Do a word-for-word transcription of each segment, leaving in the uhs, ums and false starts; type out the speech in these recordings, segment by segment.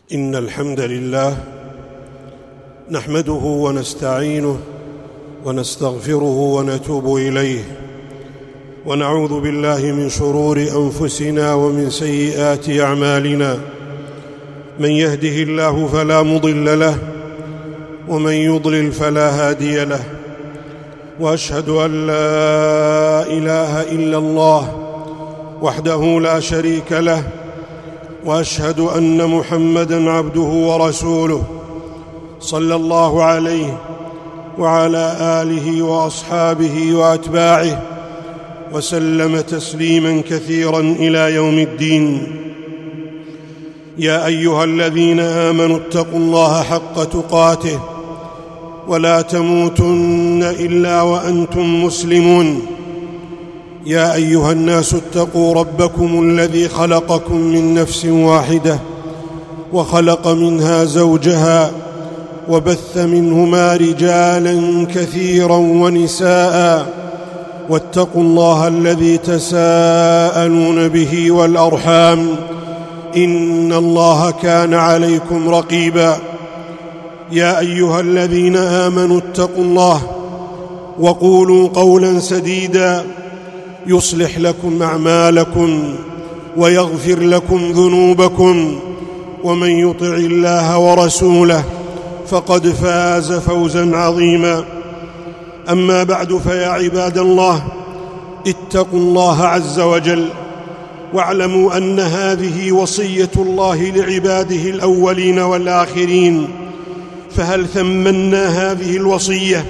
إن الحمد لله نحمده ونستعينه ونستغفره ونتوب إليه، ونعوذ بالله من شرور أنفسنا ومن سيئات أعمالنا. من يهده الله فلا مضل له، ومن يضلل فلا هادي له. وأشهد أن لا إله إلا الله وحده لا شريك له، وأشهد أن محمدًا عبده ورسوله صلى الله عليه وعلى آله وأصحابه وأتباعه وسلم تسليمًا كثيرًا إلى يوم الدين. يا أيها الذين آمنوا اتقوا الله حق تقاته ولا تموتن إلا وأنتم مسلمون. يا أيها الناس اتقوا ربكم الذي خلقكم من نفس واحدة وخلق منها زوجها وبث منهما رجالا كثيرا ونساء، واتقوا الله الذي تساءلون به والأرحام، إن الله كان عليكم رقيبا. يا أيها الذين آمنوا اتقوا الله وقولوا قولا سديدا يصلح لكم أعمالكم ويغفر لكم ذنوبكم، ومن يطع الله ورسوله فقد فاز فوزا عظيما. أما بعد، فيا عباد الله، اتقوا الله عز وجل، واعلموا أن هذه وصية الله لعباده الأولين والآخرين. فهل ثمنا هذه الوصية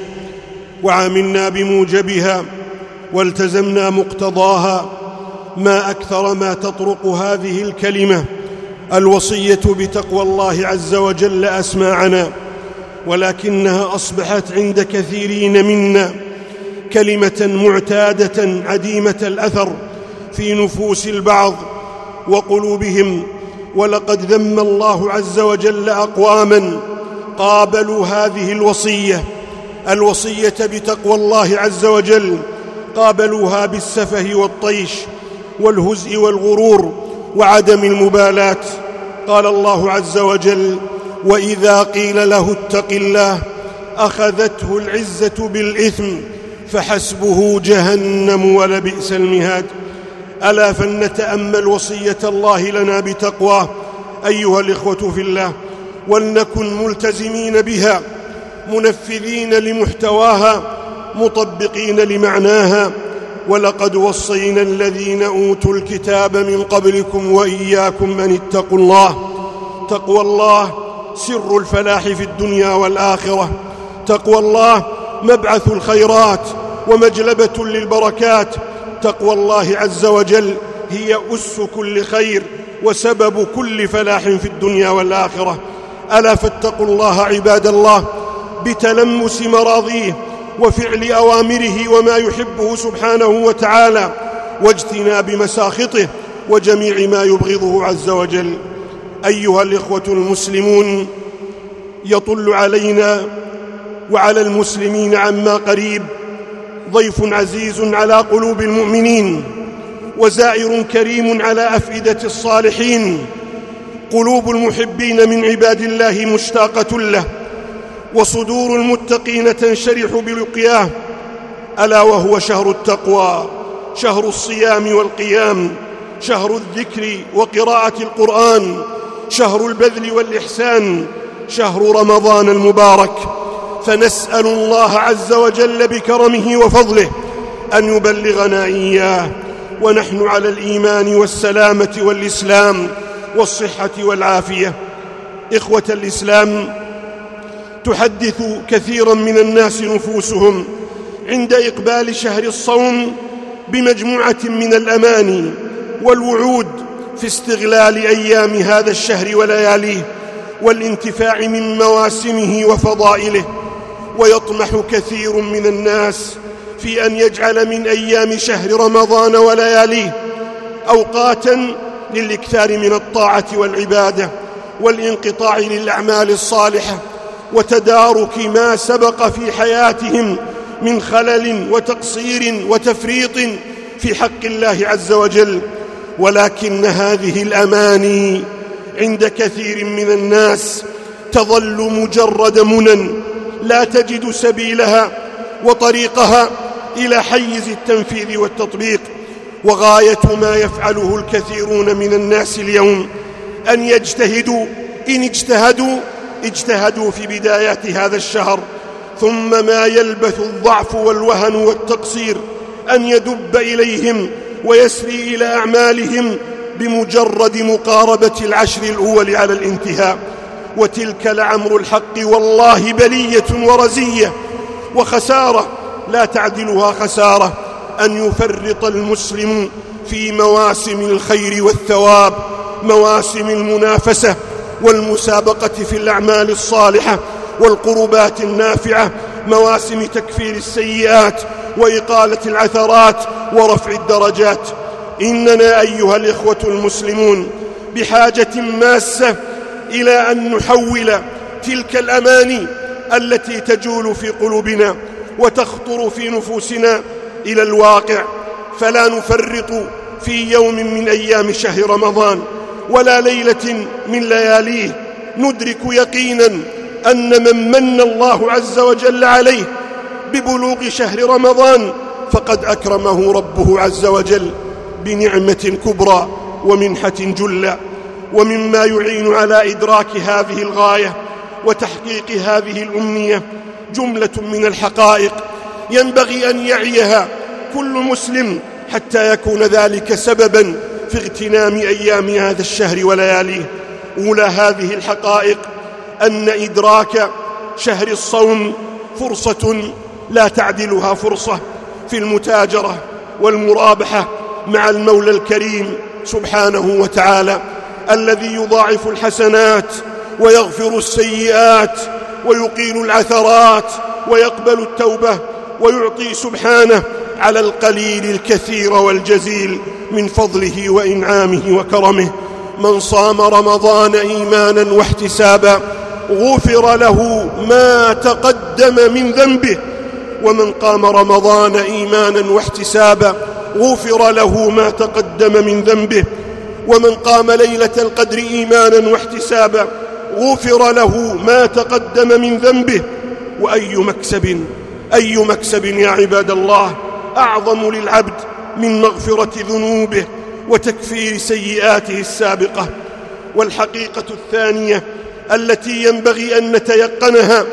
وعملنا بموجبها والتزمنا مقتضاها؟ ما أكثر ما تطرق هذه الكلمة الوصية بتقوى الله عز وجل أسماعنا، ولكنها أصبحت عند كثيرين منا كلمة معتادة عديمة الأثر في نفوس البعض وقلوبهم. ولقد ذم الله عز وجل أقواماً قابلوا هذه الوصية الوصية بتقوى الله عز وجل، قابلوها بالسفه والطيش والهزء والغرور وعدم المبالاة. قال الله عز وجل: وإذا قيل له اتق الله أخذته العزة بالإثم فحسبه جهنم ولبئس المهاد. ألا فلنتأمل وصية الله لنا بتقواه أيها الإخوة في الله، ولنكن ملتزمين بها، منفذين لمحتواها، مطبقين لمعناها. ولقد وصينا الذين أوتوا الكتاب من قبلكم وإياكم أن اتقوا الله. تقوى الله سر الفلاح في الدنيا والآخرة. تقوى الله مبعث الخيرات ومجلبة للبركات. تقوى الله عز وجل هي أس كل خير وسبب كل فلاح في الدنيا والآخرة. ألا فاتقوا الله عباد الله بتلمس مراضيه وفعل أوامره وما يحبه سبحانه وتعالى، واجتناب مساخطه وجميع ما يبغضه عز وجل. أيها الإخوة المسلمون، يطل علينا وعلى المسلمين عما قريب ضيف عزيز على قلوب المؤمنين، وزائر كريم على أفئدة الصالحين. قلوب المحبين من عباد الله مشتاقة له، وصدور المتقين تنشرح بلقياه. ألا وهو شهر التقوى، شهر الصيام والقيام، شهر الذكر وقراءة القرآن، شهر البذل والإحسان، شهر رمضان المبارك. فنسأل الله عز وجل بكرمه وفضله أن يبلغنا إياه ونحن على الإيمان والسلامة والإسلام والصحة والعافية. إخوة الإسلام، تحدث كثيرا من الناس نفوسهم عند إقبال شهر الصوم بمجموعة من الأماني والوعود في استغلال أيام هذا الشهر ولياليه والانتفاع من مواسمه وفضائله. ويطمح كثير من الناس في أن يجعل من أيام شهر رمضان ولياليه أوقاتا للإكثار من الطاعة والعبادة والانقطاع للأعمال الصالحة وتدارك ما سبق في حياتهم من خلل وتقصير وتفريط في حق الله عز وجل. ولكن هذه الأماني عند كثير من الناس تظل مجرد منى لا تجد سبيلها وطريقها إلى حيز التنفيذ والتطبيق. وغاية ما يفعله الكثيرون من الناس اليوم أن يجتهدوا، إن اجتهدوا اجتهدوا في بدايات هذا الشهر، ثم ما يلبث الضعف والوهن والتقصير أن يدب إليهم ويسري إلى أعمالهم بمجرد مقاربة العشر الأول على الانتهاء. وتلك لعمر الحق والله بلية ورزية وخسارة لا تعدلها خسارة أن يفرط المسلم في مواسم الخير والثواب، مواسم المنافسة والمسابقة في الأعمال الصالحة والقربات النافعة، مواسم تكفير السيئات وإقالة العثرات ورفع الدرجات. إننا أيها الإخوة المسلمون بحاجة ماسة إلى أن نحول تلك الأماني التي تجول في قلوبنا وتخطر في نفوسنا إلى الواقع، فلا نفرط في يوم من أيام شهر رمضان ولا ليلة من لياليه. ندرك يقينا أن من من الله عز وجل عليه ببلوغ شهر رمضان فقد أكرمه ربه عز وجل بنعمة كبرى ومنحة جلة. ومما يعين على إدراك هذه الغاية وتحقيق هذه الأمنية جملة من الحقائق ينبغي أن يعيها كل مسلم حتى يكون ذلك سببا في اغتنام أيام هذا الشهر ولياليه. أولى هذه الحقائق أن إدراك شهر الصوم فرصة لا تعدلها فرصة في المتاجرة والمرابحة مع المولى الكريم سبحانه وتعالى الذي يضاعف الحسنات ويغفر السيئات ويقيل العثرات ويقبل التوبة، ويعطي سبحانه على القليل الكثير والجزيل من فضله وإنعامه وكرمه. من صام رمضان إيمانا واحتسابا غفر له ما تقدم من ذنبه، ومن قام رمضان إيمانا واحتسابا غفر له ما تقدم من ذنبه، ومن قام ليلة القدر إيمانا واحتسابا غفر له ما تقدم من ذنبه. وأي مكسب أي مكسب يا عباد الله أعظم للعبد من مغفرة ذنوبه وتكفير سيئاته السابقة. والحقيقة الثانية التي ينبغي أن نتيقنها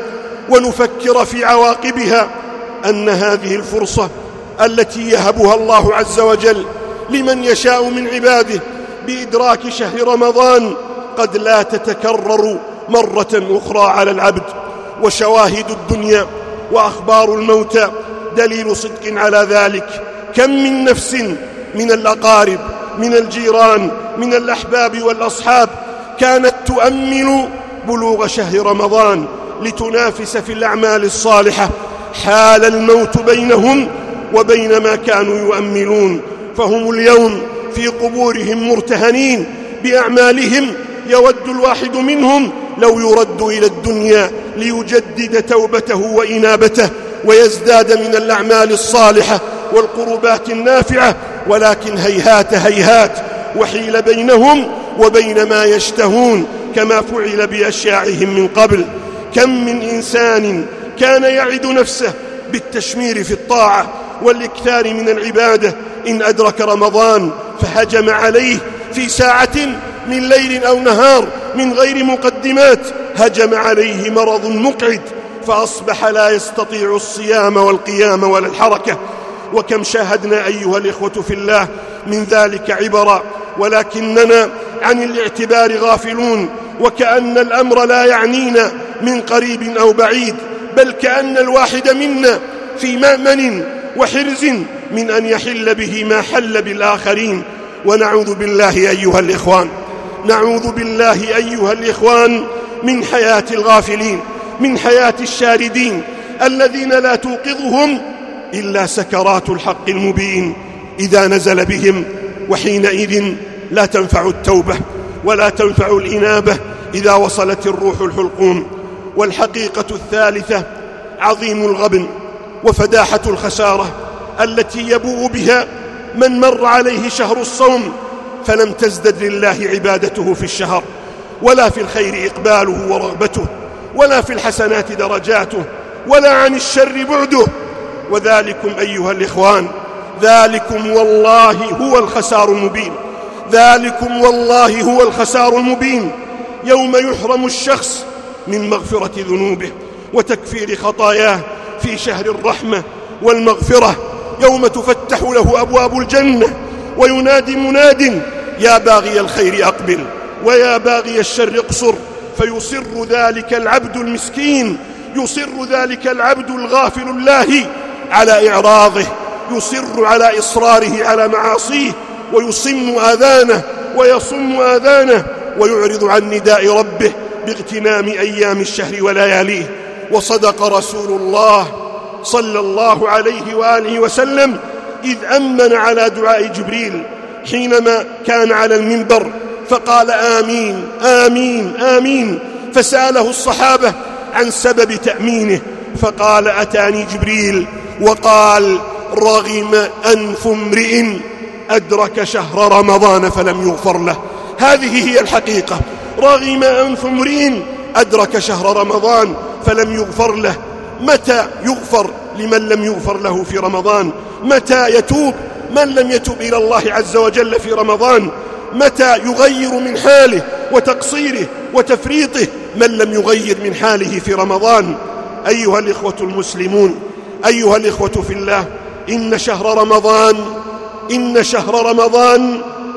ونفكر في عواقبها أن هذه الفرصة التي يهبها الله عز وجل لمن يشاء من عباده بإدراك شهر رمضان قد لا تتكرر مرة أخرى على العبد. وشواهد الدنيا وأخبار الموتى دليل صدق على ذلك. كم من نفس من الأقارب من الجيران من الأحباب والأصحاب كانت تؤمل بلوغ شهر رمضان لتنافس في الأعمال الصالحة، حال الموت بينهم وبين ما كانوا يؤملون، فهم اليوم في قبورهم مرتهنين بأعمالهم. يود الواحد منهم لو يرد إلى الدنيا ليجدد توبته وإنابته ويزداد من الأعمال الصالحة والقربات النافعة، ولكن هيهات هيهات وحيل بينهم وبين ما يشتهون كما فعل بأشياعهم من قبل. كم من إنسان كان يعد نفسه بالتشمير في الطاعة والإكثار من العبادة إن أدرك رمضان فهجم عليه في ساعة من ليل أو نهار من غير مقدمات، هجم عليه مرض مقعد فأصبح لا يستطيع الصيام والقيام ولا الحركة. وكم شاهدنا أيها الإخوة في الله من ذلك عبرا، ولكننا عن الاعتبار غافلون، وكأن الأمر لا يعنينا من قريب أو بعيد، بل كأن الواحد منا في مأمن وحرز من أن يحل به ما حل بالآخرين. ونعوذ بالله أيها الإخوان نعوذ بالله أيها الإخوان من حياة الغافلين، من حياة الشاردين الذين لا توقظهم إلا سكرات الحق المبين إذا نزل بهم، وحينئذ لا تنفع التوبة ولا تنفع الإنابة إذا وصلت الروح الحلقوم. والحقيقة الثالثة عظيم الغبن وفداحة الخسارة التي يبوء بها من مر عليه شهر الصوم فلم تزدد لله عبادته في الشهر، ولا في الخير إقباله ورغبته، ولا في الحسنات درجاته، ولا عن الشر بعده. وذلكم أيها الإخوان، ذلكم والله هو الخسار المبين، ذلكم والله هو الخسار المبين، يوم يحرم الشخص من مغفرة ذنوبه وتكفير خطاياه في شهر الرحمة والمغفرة، يوم تفتح له أبواب الجنة وينادي مناد: يا باغي الخير أقبل ويا باغي الشر اقصر، فيصر ذلك العبد المسكين، يصر ذلك العبد الغافل الله على إعراضه، يصر على إصراره على معاصيه، ويصم آذانه ويصم آذانه، ويعرض عن نداء ربه باغتنام أيام الشهر ولياليه. وصدق رسول الله صلى الله عليه وآله وسلم إذ أمن على دعاء جبريل حينما كان على المنبر فقال: آمين آمين آمين. فسأله الصحابة عن سبب تأمينه فقال: أتاني جبريل وقال: رغم أنف امرئ أدرك شهر رمضان فلم يغفر له. هذه هي الحقيقة، رغم أنف امرئ أدرك شهر رمضان فلم يغفر له. متى يغفر لمن لم يغفر له في رمضان؟ متى يتوب من لم يتوب إلى الله عز وجل في رمضان؟ متى يغير من حاله وتقصيره وتفريطه من لم يغير من حاله في رمضان؟ أيها الإخوة المسلمون، أيها الإخوة في الله، إن شهر رمضان إن شهر رمضان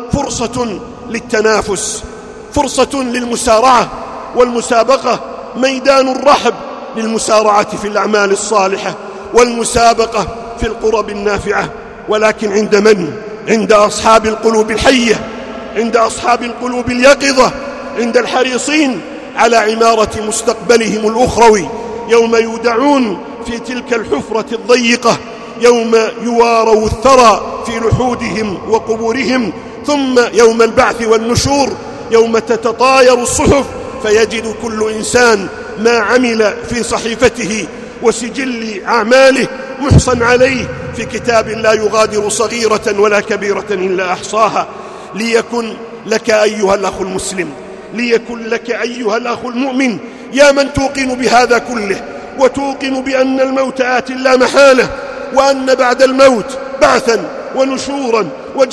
فرصة للتنافس، فرصة للمسارعة والمسابقة، ميدان الرحب للمسارعة في الأعمال الصالحة والمسابقة في القرب النافعة. ولكن عند من؟ عند أصحاب القلوب الحية، عند أصحاب القلوب اليقظة، عند الحريصين على عمارة مستقبلهم الأخروي، يوم يودعون في تلك الحفرة الضيقة، يوم يواروا الثرى في لحودهم وقبورهم، ثم يوم البعث والنشور، يوم تتطاير الصحف فيجد كل إنسان ما عمل في صحيفته وسجل أعماله محصن عليه في كتاب لا يغادر صغيرة ولا كبيرة إلا أحصاها. ليكن لك أيها الأخ المسلم، ليكن لك أيها الأخ المؤمن، يا من توقن بهذا كله وتوقن بأن الموت آت لا محالة، وأن بعد الموت بعثا ونشورا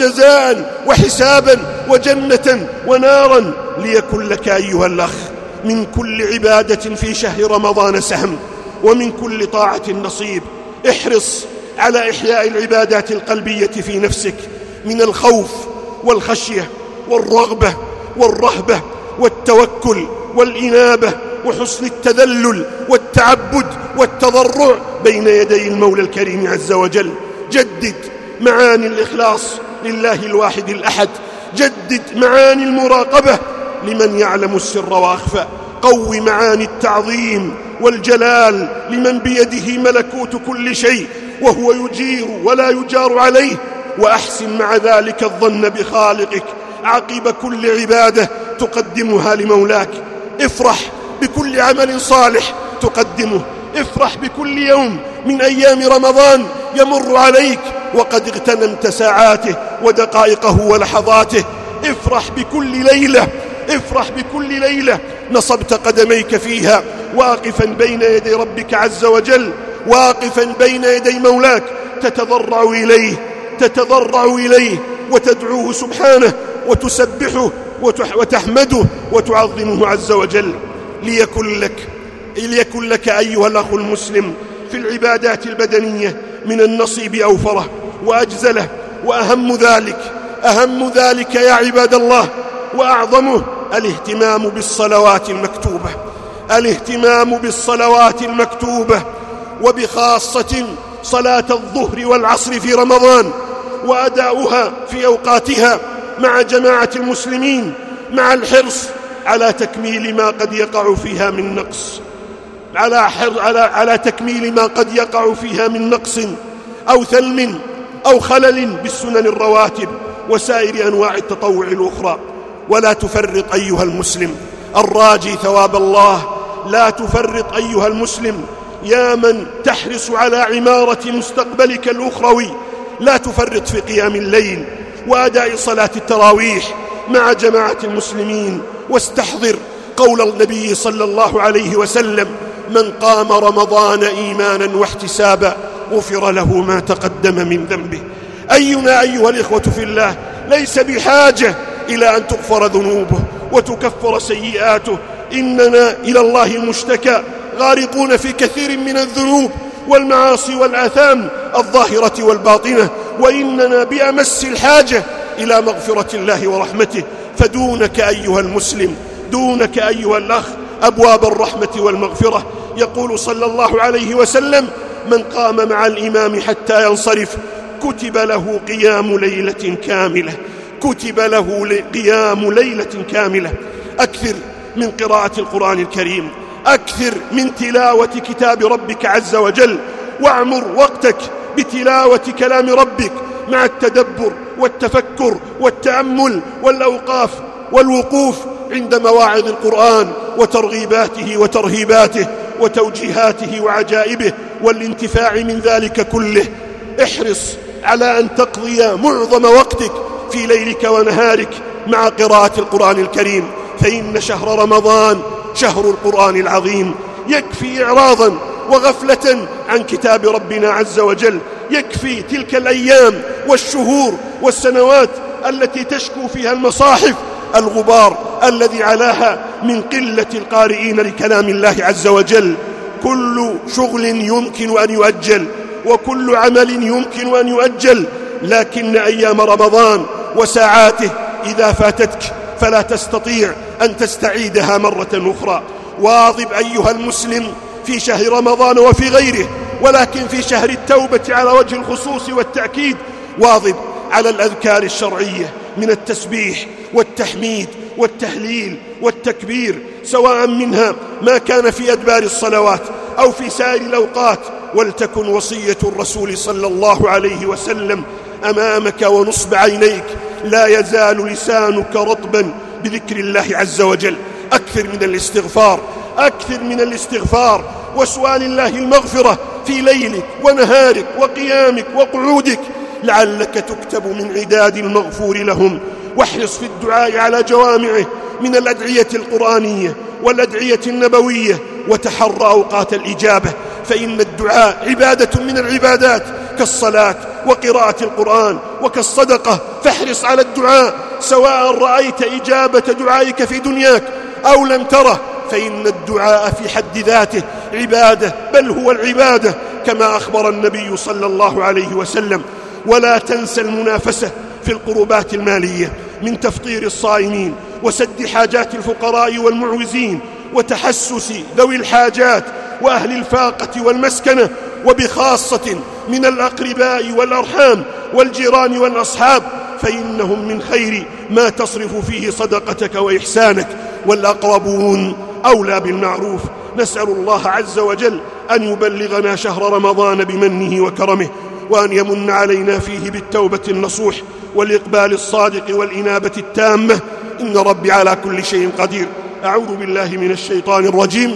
وجزاء وحسابا وجنة ونارا. ليكن لك أيها الأخ من كل عبادة في شهر رمضان سهم، ومن كل طاعة نصيب. احرص على إحياء العبادات القلبية في نفسك من الخوف والخشية والرغبة والرهبة والتوكل والإنابة وحسن التذلل والتعبد والتضرع بين يدي المولى الكريم عز وجل. جدد معاني الإخلاص لله الواحد الأحد، جدد معاني المراقبة لمن يعلم السر وأخفى، قو معاني التعظيم والجلال لمن بيده ملكوت كل شيء وهو يجير ولا يجار عليه، وأحسن مع ذلك الظن بخالقك عقب كل عبادة تقدمها لمولاك. افرح بكل عمل صالح تقدمه، افرح بكل يوم من أيام رمضان يمر عليك وقد اغتنمت ساعاته ودقائقه ولحظاته. افرح بكل ليلة، افرح بكل ليلة نصبت قدميك فيها واقفا بين يدي ربك عز وجل، واقفا بين يدي مولاك تتضرع إليه تتضرع إليه وتدعوه سبحانه وتسبحه وتحمده وتعظمه عز وجل. ليكن لك ليكن لك أيها الأخ المسلم في العبادات البدنية من النصيب أوفره وأجزله، وأهم ذلك أهم ذلك يا عباد الله وأعظمه الاهتمام بالصلوات المكتوبة، الاهتمام بالصلوات المكتوبة، وبخاصة صلاة الظهر والعصر في رمضان وأداؤها في أوقاتها مع جماعة المسلمين، مع الحرص على تكميل ما قد يقع فيها من نقص على, حر على, على تكميل ما قد يقع فيها من نقص أو ثلم أو خلل بالسنن الرواتب وسائر أنواع التطوع الأخرى. ولا تفرط أيها المسلم الراجي ثواب الله، لا تفرط أيها المسلم يا من تحرص على عمارة مستقبلك الأخروي، لا تفرط في قيام الليل وأداء صلاة التراويح مع جماعة المسلمين، واستحضر قول النبي صلى الله عليه وسلم: من قام رمضان إيمانا واحتسابا غفر له ما تقدم من ذنبه. أينا أيها الإخوة في الله ليس بحاجة إلى أن تغفر ذنوبه وتكفر سيئاته، إننا إلى الله المشتكى غارقون في كثير من الذنوب والمعاصي والآثام الظاهرة والباطنة، وإننا بأمس الحاجة إلى مغفرة الله ورحمته. فدونك أيها المسلم، دونك أيها الأخ أبواب الرحمة والمغفرة. يقول صلى الله عليه وسلم: من قام مع الإمام حتى ينصرف كتب له قيام ليلة كاملة، كتب له قيام ليلة كاملة. أكثر من قراءة القرآن الكريم، أكثر من تلاوة كتاب ربك عز وجل، واعمر وقتك بتلاوة كلام ربك مع التدبر والتفكر والتأمل والأوقاف والوقوف عند مواعظ القرآن وترغيباته وترهيباته وتوجيهاته وعجائبه والانتفاع من ذلك كله. احرص على أن تقضي معظم وقتك في ليلك ونهارك مع قراءة القرآن الكريم، فإن شهر رمضان شهر القرآن العظيم. يكفي إعراضا وغفلة عن كتاب ربنا عز وجل، يكفي تلك الأيام والشهور والسنوات التي تشكو فيها المصاحف الغبار الذي علاها من قلة القارئين لكلام الله عز وجل. كل شغل يمكن أن يؤجل، وكل عمل يمكن أن يؤجل، لكن أيام رمضان وساعاته إذا فاتتك فلا تستطيع أن تستعيدها مرة أخرى. واظب أيها المسلم في شهر رمضان وفي غيره، ولكن في شهر التوبة على وجه الخصوص والتأكيد، واظب على الأذكار الشرعية من التسبيح والتحميد والتهليل والتكبير، سواء منها ما كان في أدبار الصلوات أو في سائر الأوقات. ولتكن وصية الرسول صلى الله عليه وسلم أمامك ونصب عينيك، لا يزال لسانك رطبا بذكر الله عز وجل. أكثر من الاستغفار، أكثر من الاستغفار وسؤال الله المغفرة في ليلك ونهارك وقيامك وقعودك، لعلك تكتب من عداد المغفور لهم. واحرص في الدعاء على جوامعه من الأدعية القرآنية والأدعية النبوية، وتحرى أوقات الإجابة، فإن الدعاء عبادة من العبادات كالصلاة وقراءة القرآن وكالصدقة. فاحرص على الدعاء سواء رأيت إجابة دعائك في دنياك أو لم تره، فإن الدعاء في حد ذاته عبادة، بل هو العبادة كما أخبر النبي صلى الله عليه وسلم. ولا تنسى المنافسة في القربات المالية من تفطير الصائمين وسد حاجات الفقراء والمعوزين وتحسس ذوي الحاجات وأهل الفاقة والمسكنة، وبخاصة من الأقرباء والأرحام والجيران والأصحاب، فإنهم من خير ما تصرف فيه صدقتك وإحسانك، والأقربون أولى بالمعروف. نسأل الله عز وجل أن يبلغنا شهر رمضان بمنه وكرمه، وأن يمن علينا فيه بالتوبة النصوح والإقبال الصادق والإنابة التامة، إن ربي على كل شيء قدير. أعوذ بالله من الشيطان الرجيم.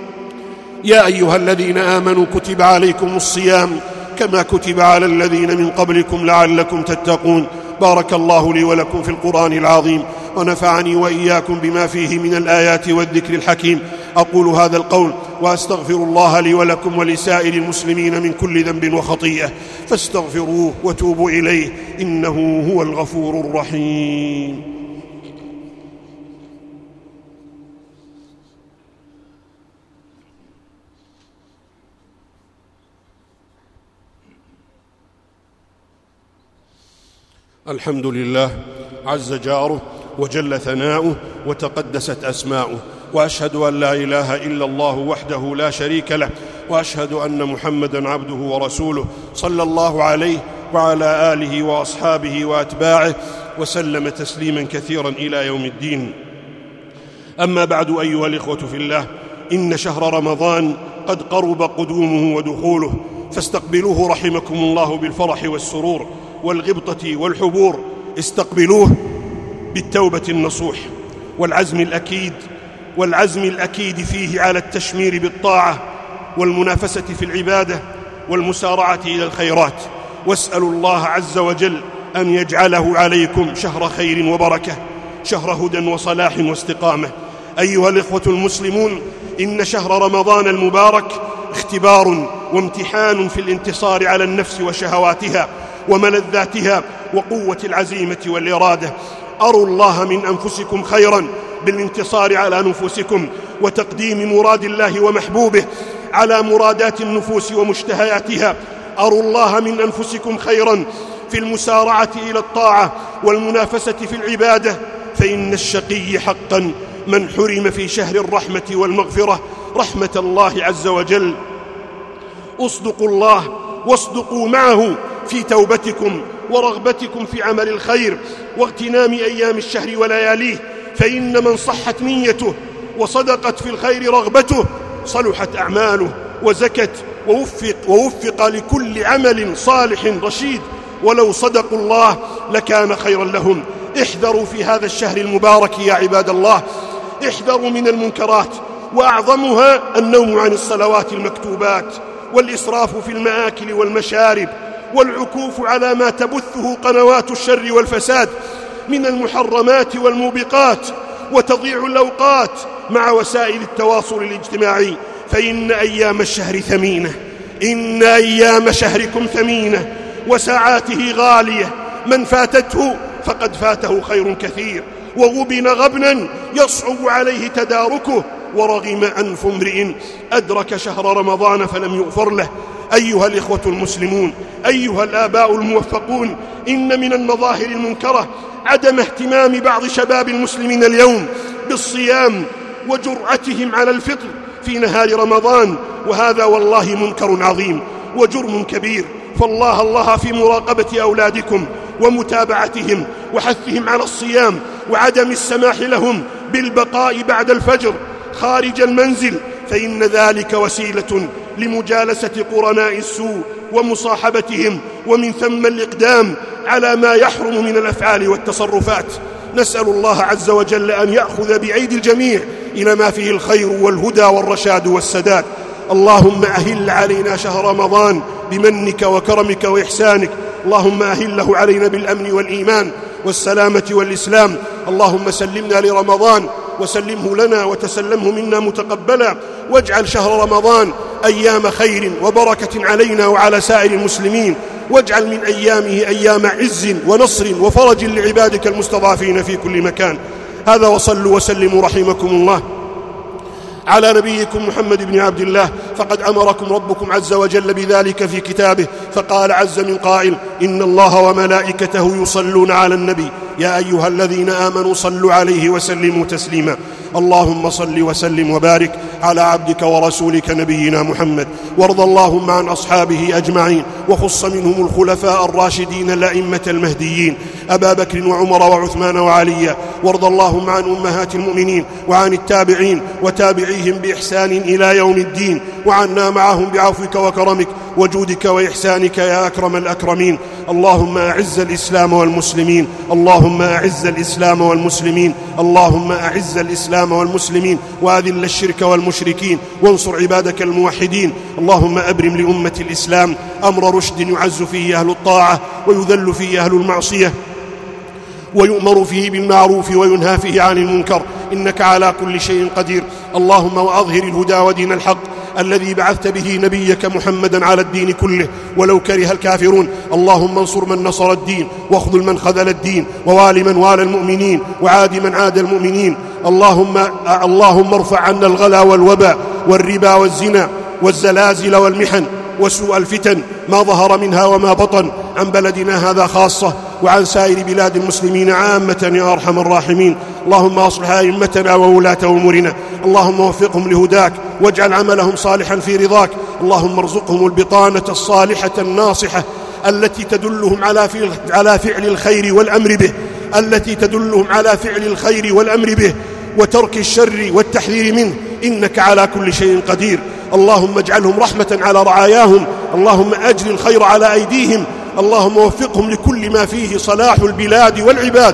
يا أيها الذين آمنوا كتب عليكم الصيام كما كتب على الذين من قبلكم لعلكم تتقون. بارك الله لي ولكم في القرآن العظيم، ونفعني وإياكم بما فيه من الآيات والذكر الحكيم. أقول هذا القول وأستغفر الله لي ولكم ولسائر المسلمين من كل ذنب وخطيئة، فاستغفروه وتوبوا إليه، إنه هو الغفور الرحيم. الحمد لله عز جاره وجل ثناؤه وتقدست أسماؤه، وأشهد أن لا إله إلا الله وحده لا شريك له، وأشهد أن محمدًا عبده ورسوله صلى الله عليه وعلى آله وأصحابه وأتباعه وسلم تسليمًا كثيرًا إلى يوم الدين. أما بعد أيها الإخوة في الله، إن شهر رمضان قد قرب قدومه ودخوله، فاستقبلوه رحمكم الله بالفرح والسرور والغبطة والحبور. استقبلوه بالتوبة النصوح والعزم الأكيد والعزم الأكيد فيه على التشمير بالطاعة والمنافسة في العبادة والمسارعة إلى الخيرات. واسألوا الله عز وجل أن يجعله عليكم شهر خير وبركة، شهر هدى وصلاح واستقامة. أيها الإخوة المسلمون، إن شهر رمضان المبارك اختبار وامتحان في الانتصار على النفس وشهواتها وملذاتها وقوة العزيمة والإرادة. أروا الله من أنفسكم خيرا بالانتصار على نفوسكم وتقديم مراد الله ومحبوبه على مرادات النفوس ومشتهياتها. أروا الله من أنفسكم خيرا في المسارعة إلى الطاعة والمنافسة في العبادة، فإن الشقي حقا من حرم في شهر الرحمة والمغفرة رحمة الله عز وجل. اصدقوا الله واصدقوا معه في توبتكم ورغبتكم في عمل الخير واغتنام أيام الشهر ولياليه، فإن من صحت نيته وصدقت في الخير رغبته صلحت أعماله وزكت ووفق, ووفق لكل عمل صالح رشيد. ولو صدقوا الله لكان خيرا لهم. احذروا في هذا الشهر المبارك يا عباد الله، احذروا من المنكرات، وأعظمها النوم عن الصلوات المكتوبات والإسراف في المآكل والمشارب والعكوف على ما تبثه قنوات الشر والفساد من المحرمات والموبقات، وتضيع الأوقات مع وسائل التواصل الاجتماعي، فإن أيام الشهر ثمينة، إن أيام شهركم ثمينة وساعاته غالية. من فاتته فقد فاته خير كثير، وغبن غبنا يصعب عليه تداركه، ورغم أنف امرئ أدرك شهر رمضان فلم يغفر له. أيها الإخوة المسلمون، أيها الآباء الموفقون، إن من المظاهر المنكرة عدم اهتمام بعض شباب المسلمين اليوم بالصيام وجرأتهم على الفطر في نهار رمضان، وهذا والله منكر عظيم وجرم كبير. فالله الله في مراقبة أولادكم ومتابعتهم وحثهم على الصيام وعدم السماح لهم بالبقاء بعد الفجر خارج المنزل، فإن ذلك وسيلة لمجالسة قرناء السوء ومصاحبتهم، ومن ثم الإقدام على ما يحرم من الأفعال والتصرفات. نسأل الله عز وجل أن يأخذ بأيدي الجميع إلى ما فيه الخير والهدى والرشاد والسداد. اللهم أهل علينا شهر رمضان بمنك وكرمك وإحسانك، اللهم أهله علينا بالأمن والإيمان والسلامة والإسلام. اللهم سلمنا لرمضان وسلمه لنا وتسلمه منا متقبلا، واجعل شهر رمضان أيام خير وبركة علينا وعلى سائر المسلمين، واجعل من أيامه أيام عز ونصر وفرج لعبادك المستضعفين في كل مكان. هذا، وصلوا وسلموا رحمكم الله على نبيكم محمد بن عبد الله، فقد أمركم ربكم عز وجل بذلك في كتابه، فقال عز من قائل: إن الله وملائكته يصلون على النبي يا أيها الذين آمنوا صلوا عليه وسلموا تسليما. اللهم صل وسلم وبارك على عبدك ورسولك نبينا محمد، وارض اللهم عن أصحابه أجمعين، وخص منهم الخلفاء الراشدين الأئمة المهديين أبا بكر وعمر وعثمان وعليا، وارض اللهم عن أمهات المؤمنين وعن التابعين وتابعيهم بإحسان إلى يوم الدين، وعنا معهم بعفوك وكرمك وجودك وإحسانك يا أكرم الأكرمين. اللهم أعز الإسلام والمسلمين، اللهم أعز الإسلام والمسلمين، اللهم أعز الإسلام والمسلمين، وأذل الشرك والمشركين، وانصر عبادك الموحدين. اللهم أبرم لأمة الإسلام أمر رشد يعز فيه أهل الطاعة ويذل فيه أهل المعصية، ويؤمر فيه بالمعروف وينهى فيه عن المنكر، إنك على كل شيء قدير. اللهم وأظهر الهدى ودين الحق الذي بعثت به نبيك محمدا على الدين كله ولو كره الكافرون. اللهم انصر من نصر الدين، واخذل من خذل الدين، ووال من والى المؤمنين، وعاد من عاد المؤمنين. اللهم اللهم ارفع عنا الغلا والوباء والربا والزنا والزلازل والمحن وسوء الفتن ما ظهر منها وما بطن عن بلدنا هذا خاصة، وعن سائر بلاد المسلمين عامة يا أرحم الراحمين. اللهم أصلح أئمتنا وولاة أمورنا، اللهم وفقهم لهداك، واجعل عملهم صالحا في رضاك. اللهم ارزقهم البطانة الصالحة الناصحة التي تدلهم على فعل الخير والأمر به، التي تدلهم على فعل الخير والأمر به وترك الشر والتحذير منه، إنك على كل شيء قدير. اللهم اجعلهم رحمة على رعاياهم، اللهم أجل الخير على أيديهم، اللهم وفقهم لكل ما فيه صلاح البلاد والعباد،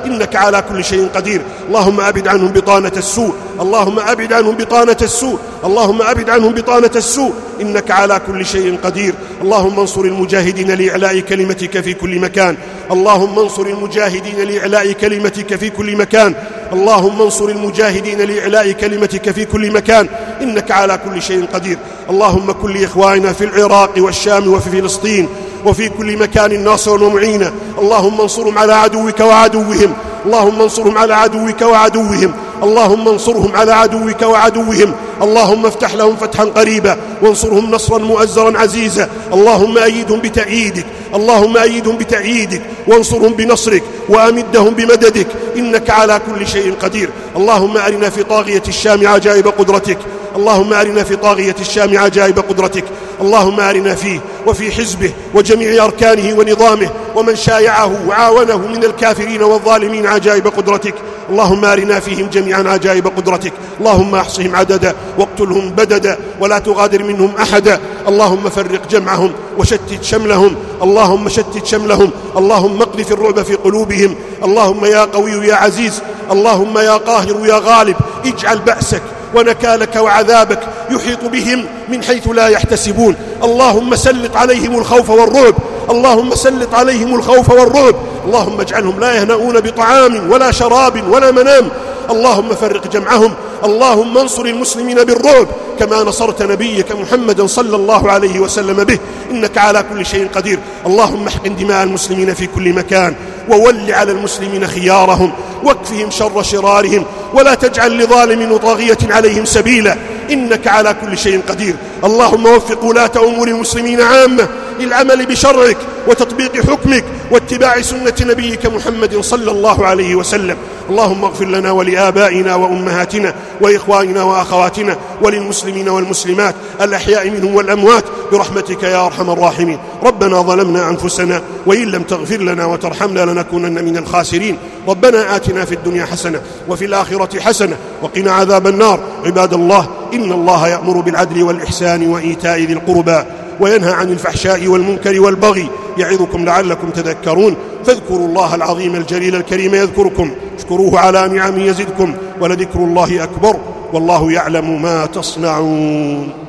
إنك على كل شيء قدير. اللهم أبعد عنهم بطانة السوء، اللهم أبعد عنهم بطانة السوء، اللهم أبعد عنهم بطانة السوء، إنك على كل شيء قدير. اللهم انصر المجاهدين لإعلاء كلمتك في كل مكان، اللهم انصر المجاهدين لإعلاء كلمتك في كل مكان، اللهم انصر المجاهدين لإعلاء كلمتك في كل مكان، إنك على كل شيء قدير. اللهم كن لإخواننا في العراق والشام وفي فلسطين وفي كل مكان ناصرا ومعينا. اللهم انصرهم على عدوك وعدوهم، اللهم انصرهم على عدوك وعدوهم، اللهم انصرهم على عدوك وعدوهم. اللهم افتح لهم فتحا قريبا وانصرهم نصرا مؤزرا عزيزا. اللهم أيدهم بتأييدك، اللهم أيدهم بتأييدك وانصرهم بنصرك وأمدهم بمددك، إنك على كل شيء قدير. اللهم أرنا في طاغية الشام عجائب قدرتك، اللهم أرنا في طاغية الشام عجائب قدرتك. اللهم أرنا فيه وفي حزبه وجميع أركانه ونظامه ومن شايعه وعاونه من الكافرين والظالمين عجائب قدرتك. اللهم أرنا فيهم جميعا عجائب قدرتك. اللهم احصهم عددا واقتلهم بددا ولا تغادر منهم أحدا. اللهم فرق جمعهم وشتت شملهم، اللهم شتت شملهم، اللهم اقذف الرعب في قلوبهم. اللهم يا قوي يا عزيز، اللهم يا قاهر يا غالب، اجعل بأسك ونكالك وعذابك يحيط بهم من حيث لا يحتسبون. اللهم سلط عليهم الخوف والرعب، اللهم سلط عليهم الخوف والرعب. اللهم اجعلهم لا يهنؤون بطعام ولا شراب ولا منام. اللهم فرق جمعهم، اللهم انصر المسلمين بالرعب كما نصرت نبيك محمدا صلى الله عليه وسلم به، إنك على كل شيء قدير. اللهم احقن دماء المسلمين في كل مكان وول على المسلمين خيارهم واكفهم شر شرارهم ولا تجعل لظالم وطاغية عليهم سبيلا، إنك على كل شيء قدير. اللهم وفق ولاة أمور المسلمين عامة للعمل بشرعك وتطبيق حكمك واتباع سنة نبيك محمد صلى الله عليه وسلم. اللهم اغفر لنا ولآبائنا وأمهاتنا وإخواننا وأخواتنا وللمسلمين والمسلمات الأحياء منهم والأموات برحمتك يا أرحم الراحمين. ربنا ظلمنا أنفسنا وإن لم تغفر لنا وترحمنا لنكونن من الخاسرين. ربنا آتنا في الدنيا حسنة وفي الآخرة حسنة وقنا عذاب النار. عباد الله، إن الله يأمر بالعدل والإحسان وإيتاء ذي القربى وينهى عن الفحشاء والمنكر والبغي يعظكم لعلكم تذكرون. فاذكروا الله العظيم الجليل الكريم يذكركم، اشكروه على نعمه يزدكم، ولذكر الله أكبر، والله يعلم ما تصنعون.